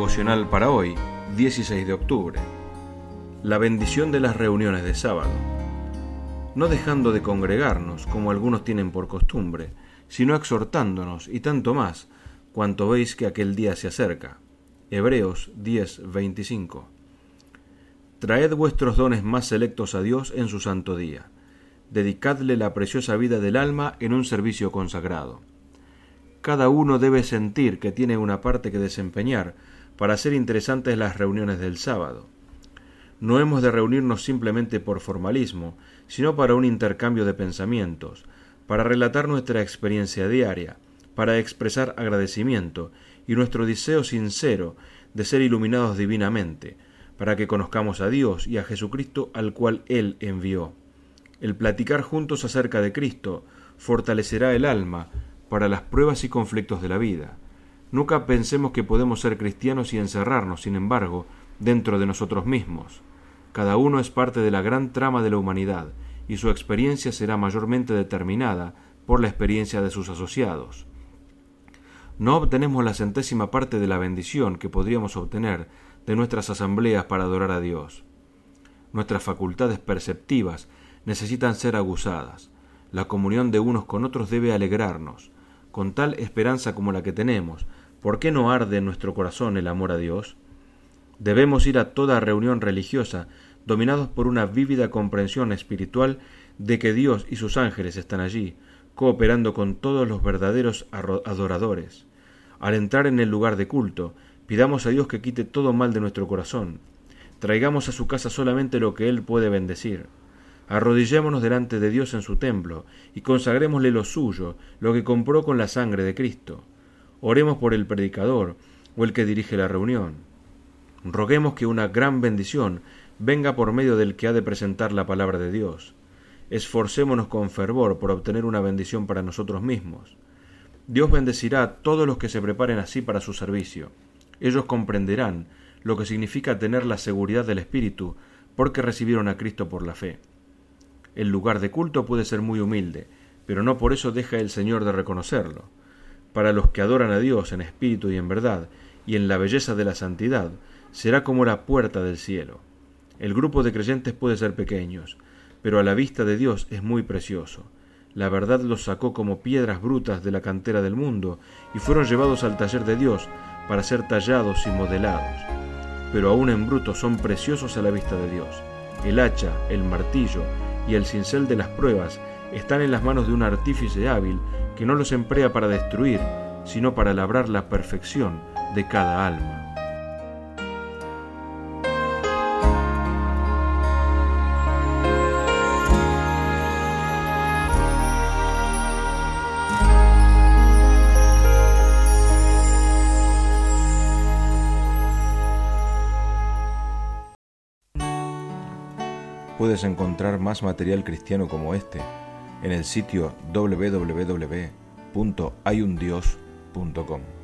Devocional para hoy, 16 de octubre. La bendición de las reuniones de sábado. No dejando de congregarnos, como algunos tienen por costumbre, sino exhortándonos, y tanto más, cuanto veis que aquel día se acerca. Hebreos 10:25. Traed vuestros dones más selectos a Dios en su santo día. Dedicadle la preciosa vida del alma en un servicio consagrado. Cada uno debe sentir que tiene una parte que desempeñar para hacer interesantes las reuniones del sábado. No hemos de reunirnos simplemente por formalismo, sino para un intercambio de pensamientos, para relatar nuestra experiencia diaria, para expresar agradecimiento y nuestro deseo sincero de ser iluminados divinamente, para que conozcamos a Dios y a Jesucristo al cual Él envió. El platicar juntos acerca de Cristo fortalecerá el alma para las pruebas y conflictos de la vida. Nunca pensemos que podemos ser cristianos y encerrarnos, sin embargo, dentro de nosotros mismos. Cada uno es parte de la gran trama de la humanidad, y su experiencia será mayormente determinada por la experiencia de sus asociados. No obtenemos la centésima parte de la bendición que podríamos obtener de nuestras asambleas para adorar a Dios. Nuestras facultades perceptivas necesitan ser aguzadas. La comunión de unos con otros debe alegrarnos. Con tal esperanza como la que tenemos, ¿por qué no arde en nuestro corazón el amor a Dios? Debemos ir a toda reunión religiosa dominados por una vívida comprensión espiritual de que Dios y sus ángeles están allí, cooperando con todos los verdaderos adoradores. Al entrar en el lugar de culto, pidamos a Dios que quite todo mal de nuestro corazón. Traigamos a su casa solamente lo que Él puede bendecir. Arrodillémonos delante de Dios en su templo y consagrémosle lo suyo, lo que compró con la sangre de Cristo. Oremos por el predicador o el que dirige la reunión. Roguemos que una gran bendición venga por medio del que ha de presentar la palabra de Dios. Esforcémonos con fervor por obtener una bendición para nosotros mismos. Dios bendecirá a todos los que se preparen así para su servicio. Ellos comprenderán lo que significa tener la seguridad del Espíritu porque recibieron a Cristo por la fe. El lugar de culto puede ser muy humilde, pero no por eso deja el Señor de reconocerlo. Para los que adoran a Dios en espíritu y en verdad, y en la belleza de la santidad, será como la puerta del cielo. El grupo de creyentes puede ser pequeños, pero a la vista de Dios es muy precioso. La verdad los sacó como piedras brutas de la cantera del mundo y fueron llevados al taller de Dios para ser tallados y modelados. Pero aún en bruto son preciosos a la vista de Dios. El hacha, el martillo y el cincel de las pruebas están en las manos de un artífice hábil que no los emplea para destruir, sino para labrar la perfección de cada alma. Puedes encontrar más material cristiano como este en el sitio www.hayundios.com.